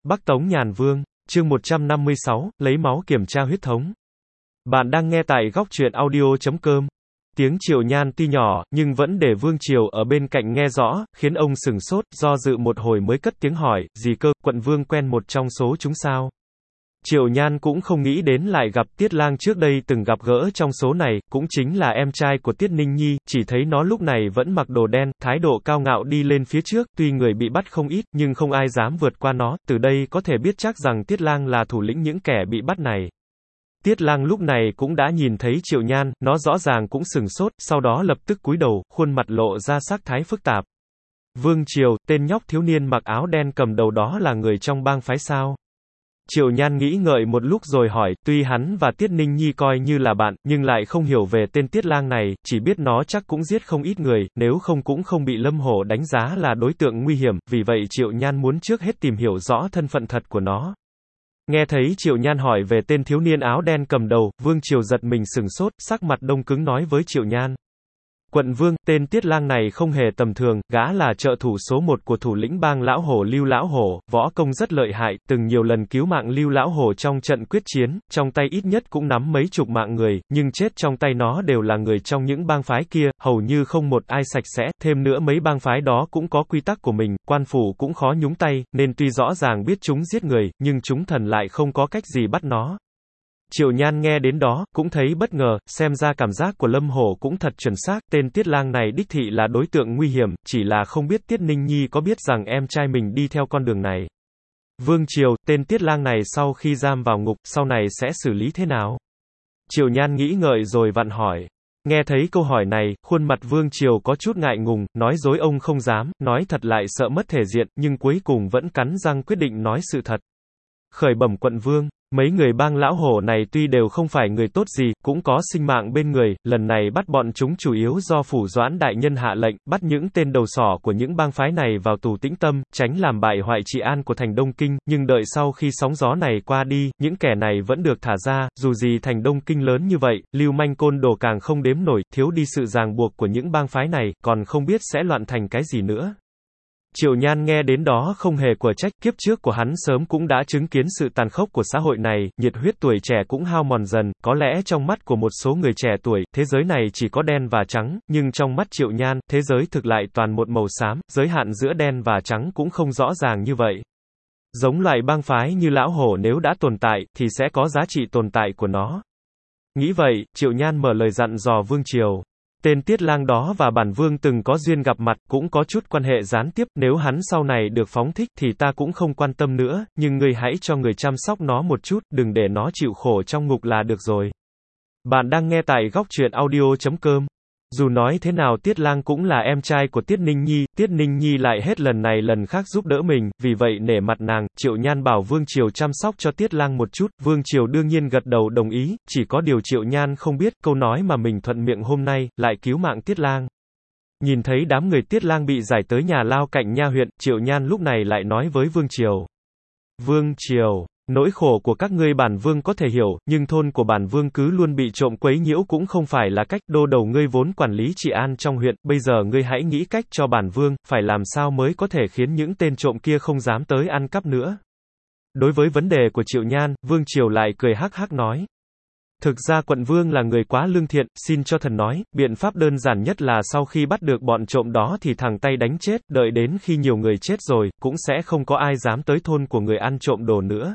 Bắc Tống Nhàn Vương, chương 156, lấy máu kiểm tra huyết thống. Bạn đang nghe tại góc truyện audio.com. Tiếng Triệu Nhan tuy nhỏ, nhưng vẫn để Vương Triều ở bên cạnh nghe rõ, khiến ông sửng sốt, do dự một hồi mới cất tiếng hỏi, gì cơ, quận Vương quen một trong số chúng sao? Triệu Nhan cũng không nghĩ đến lại gặp Tiết Lang trước đây từng gặp gỡ trong số này, cũng chính là em trai của Tiết Ninh Nhi, chỉ thấy nó lúc này vẫn mặc đồ đen, thái độ cao ngạo đi lên phía trước, tuy người bị bắt không ít, nhưng không ai dám vượt qua nó, từ đây có thể biết chắc rằng Tiết Lang là thủ lĩnh những kẻ bị bắt này. Tiết Lang lúc này cũng đã nhìn thấy Triệu Nhan, nó rõ ràng cũng sửng sốt, sau đó lập tức cúi đầu, khuôn mặt lộ ra sắc thái phức tạp. Vương Triều, tên nhóc thiếu niên mặc áo đen cầm đầu đó là người trong bang phái sao? Triệu Nhan nghĩ ngợi một lúc rồi hỏi, tuy hắn và Tiết Ninh Nhi coi như là bạn, nhưng lại không hiểu về tên Tiết Lang này, chỉ biết nó chắc cũng giết không ít người, nếu không cũng không bị Lâm Hổ đánh giá là đối tượng nguy hiểm, vì vậy Triệu Nhan muốn trước hết tìm hiểu rõ thân phận thật của nó. Nghe thấy Triệu Nhan hỏi về tên thiếu niên áo đen cầm đầu, Vương Triều giật mình sửng sốt, sắc mặt đông cứng nói với Triệu Nhan. Quận Vương, tên Tiết Lang này không hề tầm thường, gã là trợ thủ số 1 của thủ lĩnh bang Lão Hổ Lưu Lão Hổ, võ công rất lợi hại, từng nhiều lần cứu mạng Lưu Lão Hổ trong trận quyết chiến, trong tay ít nhất cũng nắm mấy chục mạng người, nhưng chết trong tay nó đều là người trong những bang phái kia, hầu như không một ai sạch sẽ, thêm nữa mấy bang phái đó cũng có quy tắc của mình, quan phủ cũng khó nhúng tay, nên tuy rõ ràng biết chúng giết người, nhưng chúng thần lại không có cách gì bắt nó. Triệu Nhan nghe đến đó, cũng thấy bất ngờ, xem ra cảm giác của Lâm Hổ cũng thật chuẩn xác, tên Tiết Lang này đích thị là đối tượng nguy hiểm, chỉ là không biết Tiết Ninh Nhi có biết rằng em trai mình đi theo con đường này. Vương Triều, tên Tiết Lang này sau khi giam vào ngục, sau này sẽ xử lý thế nào? Triệu Nhan nghĩ ngợi rồi vặn hỏi. Nghe thấy câu hỏi này, khuôn mặt Vương Triều có chút ngại ngùng, nói dối ông không dám, nói thật lại sợ mất thể diện, nhưng cuối cùng vẫn cắn răng quyết định nói sự thật. Khởi bẩm quận Vương, mấy người bang Lão Hổ này tuy đều không phải người tốt gì, cũng có sinh mạng bên người, lần này bắt bọn chúng chủ yếu do Phủ Doãn đại nhân hạ lệnh, bắt những tên đầu sỏ của những bang phái này vào tù tĩnh tâm, tránh làm bại hoại trị an của thành Đông Kinh, nhưng đợi sau khi sóng gió này qua đi, những kẻ này vẫn được thả ra, dù gì thành Đông Kinh lớn như vậy, lưu manh côn đồ càng không đếm nổi, thiếu đi sự ràng buộc của những bang phái này, còn không biết sẽ loạn thành cái gì nữa. Triệu Nhan nghe đến đó không hề của trách, kiếp trước của hắn sớm cũng đã chứng kiến sự tàn khốc của xã hội này, nhiệt huyết tuổi trẻ cũng hao mòn dần, có lẽ trong mắt của một số người trẻ tuổi, thế giới này chỉ có đen và trắng, nhưng trong mắt Triệu Nhan, thế giới thực lại toàn một màu xám, giới hạn giữa đen và trắng cũng không rõ ràng như vậy. Giống loại bang phái như Lão Hổ nếu đã tồn tại, thì sẽ có giá trị tồn tại của nó. Nghĩ vậy, Triệu Nhan mở lời dặn dò Vương Triều. Tên Tiết Lang đó và bản Vương từng có duyên gặp mặt, cũng có chút quan hệ gián tiếp, nếu hắn sau này được phóng thích thì ta cũng không quan tâm nữa, nhưng ngươi hãy cho người chăm sóc nó một chút, đừng để nó chịu khổ trong ngục là được rồi. Bạn đang nghe tại góc truyện audio.com. Dù nói thế nào Tiết Lang cũng là em trai của Tiết Ninh Nhi lại hết lần này lần khác giúp đỡ mình, vì vậy nể mặt nàng, Triệu Nhan bảo Vương Triều chăm sóc cho Tiết Lang một chút, Vương Triều đương nhiên gật đầu đồng ý, chỉ có điều Triệu Nhan không biết, câu nói mà mình thuận miệng hôm nay, lại cứu mạng Tiết Lang. Nhìn thấy đám người Tiết Lang bị giải tới nhà lao cạnh nha huyện, Triệu Nhan lúc này lại nói với Vương Triều. Vương Triều, nỗi khổ của các ngươi bản Vương có thể hiểu, nhưng thôn của bản Vương cứ luôn bị trộm quấy nhiễu cũng không phải là cách, đô đầu ngươi vốn quản lý trị an trong huyện, bây giờ ngươi hãy nghĩ cách cho bản Vương, phải làm sao mới có thể khiến những tên trộm kia không dám tới ăn cắp nữa. Đối với vấn đề của Triệu Nhan, Vương Triều lại cười hắc hắc nói. Thực ra quận Vương là người quá lương thiện, xin cho thần nói, biện pháp đơn giản nhất là sau khi bắt được bọn trộm đó thì thẳng tay đánh chết, đợi đến khi nhiều người chết rồi, cũng sẽ không có ai dám tới thôn của người ăn trộm đồ nữa.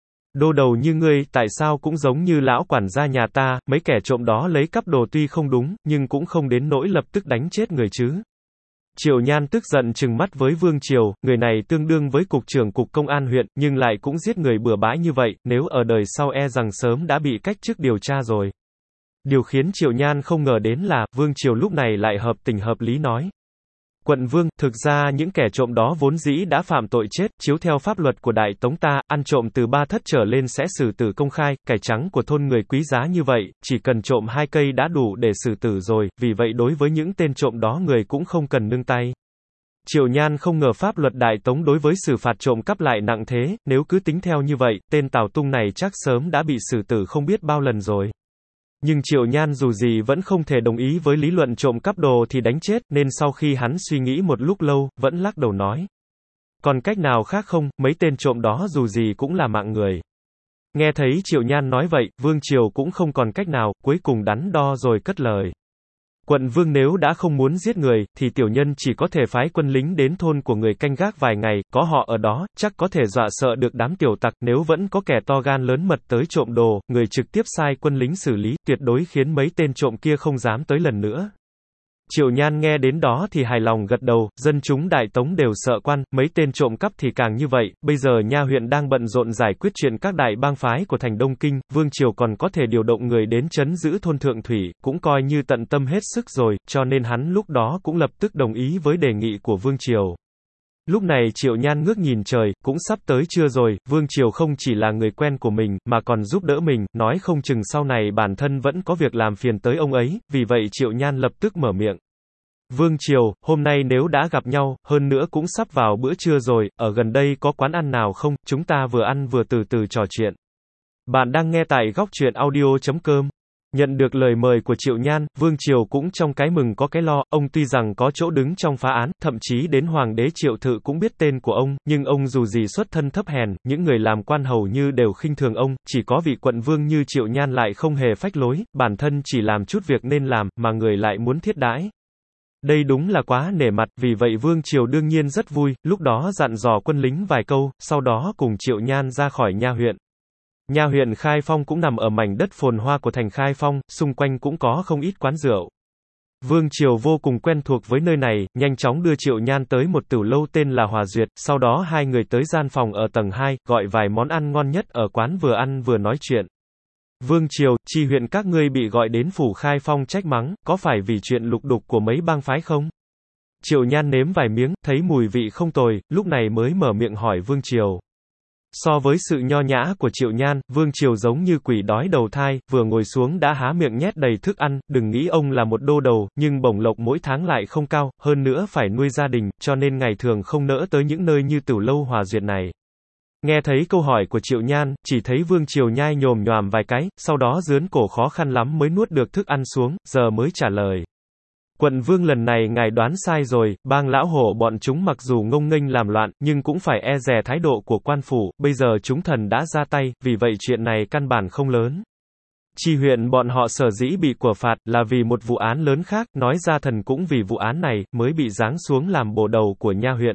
Đô đầu như ngươi, tại sao cũng giống như lão quản gia nhà ta, mấy kẻ trộm đó lấy cắp đồ tuy không đúng, nhưng cũng không đến nỗi lập tức đánh chết người chứ. Triệu Nhan tức giận trừng mắt với Vương Triều, người này tương đương với cục trưởng cục công an huyện, nhưng lại cũng giết người bừa bãi như vậy, nếu ở đời sau e rằng sớm đã bị cách chức điều tra rồi. Điều khiến Triệu Nhan không ngờ đến là, Vương Triều lúc này lại hợp tình hợp lý nói. Quận Vương, thực ra những kẻ trộm đó vốn dĩ đã phạm tội chết, chiếu theo pháp luật của Đại Tống ta, ăn trộm từ 3 thất trở lên sẽ xử tử công khai, cải trắng của thôn người quý giá như vậy, chỉ cần trộm 2 cây đã đủ để xử tử rồi, vì vậy đối với những tên trộm đó người cũng không cần nương tay. Triệu Nhan không ngờ pháp luật Đại Tống đối với xử phạt trộm cắp lại nặng thế, nếu cứ tính theo như vậy, tên Tào Tung này chắc sớm đã bị xử tử không biết bao lần rồi. Nhưng Triệu Nhan dù gì vẫn không thể đồng ý với lý luận trộm cắp đồ thì đánh chết, nên sau khi hắn suy nghĩ một lúc lâu, vẫn lắc đầu nói. Còn cách nào khác không, mấy tên trộm đó dù gì cũng là mạng người. Nghe thấy Triệu Nhan nói vậy, Vương Triều cũng không còn cách nào, cuối cùng đắn đo rồi cất lời. Quận vương nếu đã không muốn giết người, thì tiểu nhân chỉ có thể phái quân lính đến thôn của người canh gác vài ngày, có họ ở đó, chắc có thể dọa sợ được đám tiểu tặc, nếu vẫn có kẻ to gan lớn mật tới trộm đồ, người trực tiếp sai quân lính xử lý, tuyệt đối khiến mấy tên trộm kia không dám tới lần nữa. Triệu Nhan nghe đến đó thì hài lòng gật đầu, dân chúng Đại Tống đều sợ quan, mấy tên trộm cắp thì càng như vậy, bây giờ nha huyện đang bận rộn giải quyết chuyện các đại bang phái của thành Đông Kinh, Vương Triều còn có thể điều động người đến trấn giữ thôn Thượng Thủy, cũng coi như tận tâm hết sức rồi, cho nên hắn lúc đó cũng lập tức đồng ý với đề nghị của Vương Triều. Lúc này Triệu Nhan ngước nhìn trời, cũng sắp tới trưa rồi, Vương Triều không chỉ là người quen của mình, mà còn giúp đỡ mình, nói không chừng sau này bản thân vẫn có việc làm phiền tới ông ấy, vì vậy Triệu Nhan lập tức mở miệng. Vương Triều, hôm nay nếu đã gặp nhau, hơn nữa cũng sắp vào bữa trưa rồi, ở gần đây có quán ăn nào không, chúng ta vừa ăn vừa từ từ trò chuyện. Bạn đang nghe tại góc truyện audio.com. Nhận được lời mời của Triệu Nhan, Vương Triều cũng trong cái mừng có cái lo, ông tuy rằng có chỗ đứng trong phá án, thậm chí đến Hoàng đế Triệu Thự cũng biết tên của ông, nhưng ông dù gì xuất thân thấp hèn, những người làm quan hầu như đều khinh thường ông, chỉ có vị quận vương như Triệu Nhan lại không hề phách lối, bản thân chỉ làm chút việc nên làm, mà người lại muốn thiết đãi. Đây đúng là quá nể mặt, vì vậy Vương Triều đương nhiên rất vui, lúc đó dặn dò quân lính vài câu, sau đó cùng Triệu Nhan ra khỏi nha huyện. Nha huyện Khai Phong cũng nằm ở mảnh đất phồn hoa của thành Khai Phong, xung quanh cũng có không ít quán rượu. Vương Triều vô cùng quen thuộc với nơi này, nhanh chóng đưa Triệu Nhan tới một tửu lâu tên là Hòa Duyệt, sau đó hai người tới gian phòng ở tầng 2, gọi vài món ăn ngon nhất ở quán vừa ăn vừa nói chuyện. Vương Triều, chi huyện các ngươi bị gọi đến phủ Khai Phong trách mắng, có phải vì chuyện lục đục của mấy bang phái không? Triệu Nhan nếm vài miếng, thấy mùi vị không tồi, lúc này mới mở miệng hỏi Vương Triều. So với sự nho nhã của Triệu Nhan, Vương Triều giống như quỷ đói đầu thai, vừa ngồi xuống đã há miệng nhét đầy thức ăn, đừng nghĩ ông là một đô đầu, nhưng bổng lộc mỗi tháng lại không cao, hơn nữa phải nuôi gia đình, cho nên ngày thường không nỡ tới những nơi như tửu lâu Hòa Duyệt này. Nghe thấy câu hỏi của Triệu Nhan, chỉ thấy Vương Triều nhai nhồm nhoàm vài cái, sau đó rướn cổ khó khăn lắm mới nuốt được thức ăn xuống, giờ mới trả lời. Quận vương lần này ngài đoán sai rồi, bang lão hổ bọn chúng mặc dù ngông nghênh làm loạn, nhưng cũng phải e dè thái độ của quan phủ, bây giờ chúng thần đã ra tay, vì vậy chuyện này căn bản không lớn. Chi huyện bọn họ sở dĩ bị của phạt, là vì một vụ án lớn khác, nói ra thần cũng vì vụ án này, mới bị giáng xuống làm bổ đầu của nha huyện.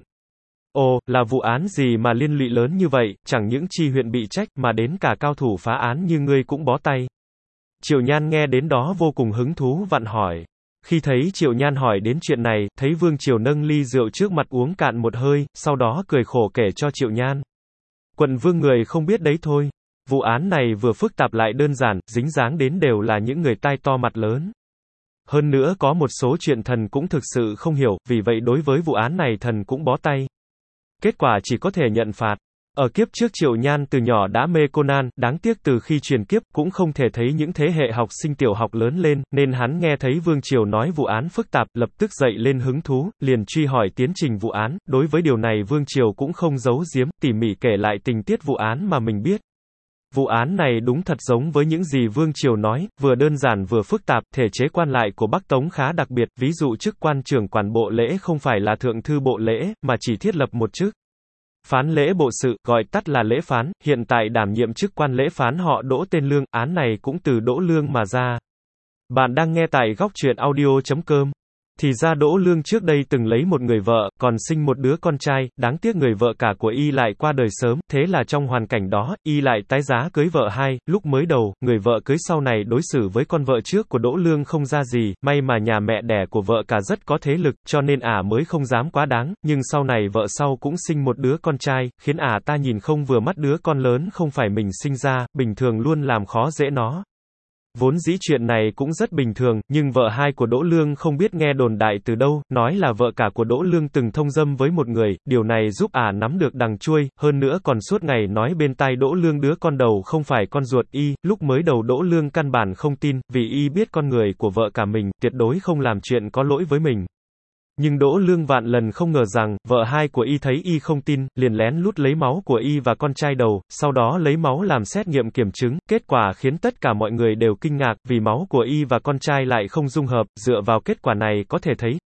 Ồ, là vụ án gì mà liên lụy lớn như vậy, chẳng những chi huyện bị trách, mà đến cả cao thủ phá án như ngươi cũng bó tay. Triệu Nhan nghe đến đó vô cùng hứng thú vặn hỏi. Khi thấy Triệu Nhan hỏi đến chuyện này, thấy Vương Triều nâng ly rượu trước mặt uống cạn một hơi, sau đó cười khổ kể cho Triệu Nhan. Quận vương người không biết đấy thôi. Vụ án này vừa phức tạp lại đơn giản, dính dáng đến đều là những người tai to mặt lớn. Hơn nữa có một số chuyện thần cũng thực sự không hiểu, vì vậy đối với vụ án này thần cũng bó tay. Kết quả chỉ có thể nhận phạt. Ở kiếp trước Triệu Nhan từ nhỏ đã mê Conan, đáng tiếc từ khi truyền kiếp cũng không thể thấy những thế hệ học sinh tiểu học lớn lên, nên hắn nghe thấy Vương Triều nói vụ án phức tạp, lập tức dậy lên hứng thú, liền truy hỏi tiến trình vụ án, đối với điều này Vương Triều cũng không giấu giếm, tỉ mỉ kể lại tình tiết vụ án mà mình biết. Vụ án này đúng thật giống với những gì Vương Triều nói, vừa đơn giản vừa phức tạp, thể chế quan lại của Bắc Tống khá đặc biệt, ví dụ chức quan trưởng quản bộ lễ không phải là thượng thư bộ lễ, mà chỉ thiết lập một chức. Phán lễ bộ sự, gọi tắt là lễ phán, hiện tại đảm nhiệm chức quan lễ phán họ Đỗ tên Lương, án này cũng từ Đỗ Lương mà ra. Bạn đang nghe tại góc truyện audio.com. Thì ra Đỗ Lương trước đây từng lấy một người vợ, còn sinh một đứa con trai, đáng tiếc người vợ cả của y lại qua đời sớm, thế là trong hoàn cảnh đó, y lại tái giá cưới vợ hai, lúc mới đầu, người vợ cưới sau này đối xử với con vợ trước của Đỗ Lương không ra gì, may mà nhà mẹ đẻ của vợ cả rất có thế lực, cho nên mới không dám quá đáng, nhưng sau này vợ sau cũng sinh một đứa con trai, khiến ta nhìn không vừa mắt đứa con lớn không phải mình sinh ra, bình thường luôn làm khó dễ nó. Vốn dĩ chuyện này cũng rất bình thường, nhưng vợ hai của Đỗ Lương không biết nghe đồn đại từ đâu, nói là vợ cả của Đỗ Lương từng thông dâm với một người, điều này giúp nắm được đằng chuôi, hơn nữa còn suốt ngày nói bên tai Đỗ Lương đứa con đầu không phải con ruột y, lúc mới đầu Đỗ Lương căn bản không tin, vì y biết con người của vợ cả mình, tuyệt đối không làm chuyện có lỗi với mình. Nhưng Đỗ Lương vạn lần không ngờ rằng, vợ hai của y thấy y không tin, liền lén lút lấy máu của y và con trai đầu, sau đó lấy máu làm xét nghiệm kiểm chứng, kết quả khiến tất cả mọi người đều kinh ngạc, vì máu của y và con trai lại không dung hợp, dựa vào kết quả này có thể thấy,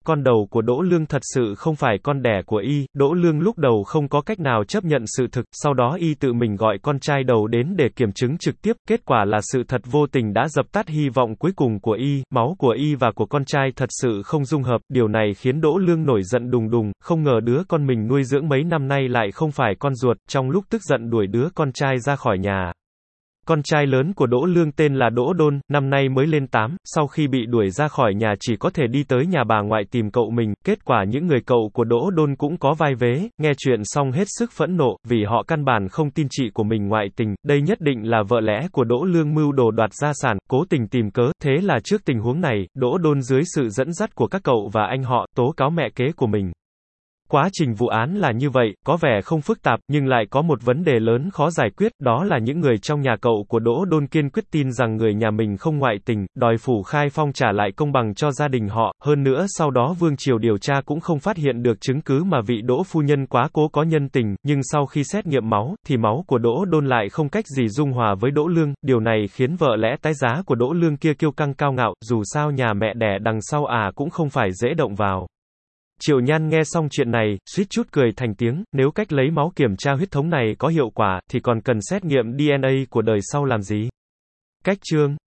con đầu của Đỗ Lương thật sự không phải con đẻ của y. Đỗ Lương lúc đầu không có cách nào chấp nhận sự thực, sau đó y tự mình gọi con trai đầu đến để kiểm chứng trực tiếp, kết quả là sự thật vô tình đã dập tắt hy vọng cuối cùng của y, máu của y và của con trai thật sự không dung hợp, điều này khiến Đỗ Lương nổi giận đùng đùng, không ngờ đứa con mình nuôi dưỡng mấy năm nay lại không phải con ruột, trong lúc tức giận đuổi đứa con trai ra khỏi nhà. Con trai lớn của Đỗ Lương tên là Đỗ Đôn, năm nay mới lên 8, sau khi bị đuổi ra khỏi nhà chỉ có thể đi tới nhà bà ngoại tìm cậu mình, kết quả những người cậu của Đỗ Đôn cũng có vai vế, nghe chuyện xong hết sức phẫn nộ, vì họ căn bản không tin chị của mình ngoại tình, đây nhất định là vợ lẽ của Đỗ Lương mưu đồ đoạt gia sản, cố tình tìm cớ, thế là trước tình huống này, Đỗ Đôn dưới sự dẫn dắt của các cậu và anh họ, tố cáo mẹ kế của mình. Quá trình vụ án là như vậy, có vẻ không phức tạp, nhưng lại có một vấn đề lớn khó giải quyết, đó là những người trong nhà cậu của Đỗ Đôn kiên quyết tin rằng người nhà mình không ngoại tình, đòi Phủ Khai Phong trả lại công bằng cho gia đình họ, hơn nữa sau đó Vương Triều điều tra cũng không phát hiện được chứng cứ mà vị Đỗ phu nhân quá cố có nhân tình, nhưng sau khi xét nghiệm máu, thì máu của Đỗ Đôn lại không cách gì dung hòa với Đỗ Lương, điều này khiến vợ lẽ tái giá của Đỗ Lương kia kiêu căng cao ngạo, dù sao nhà mẹ đẻ đằng sau cũng không phải dễ động vào. Triệu Nhan nghe xong chuyện này, suýt chút cười thành tiếng, nếu cách lấy máu kiểm tra huyết thống này có hiệu quả, thì còn cần xét nghiệm DNA của đời sau làm gì? Cách chương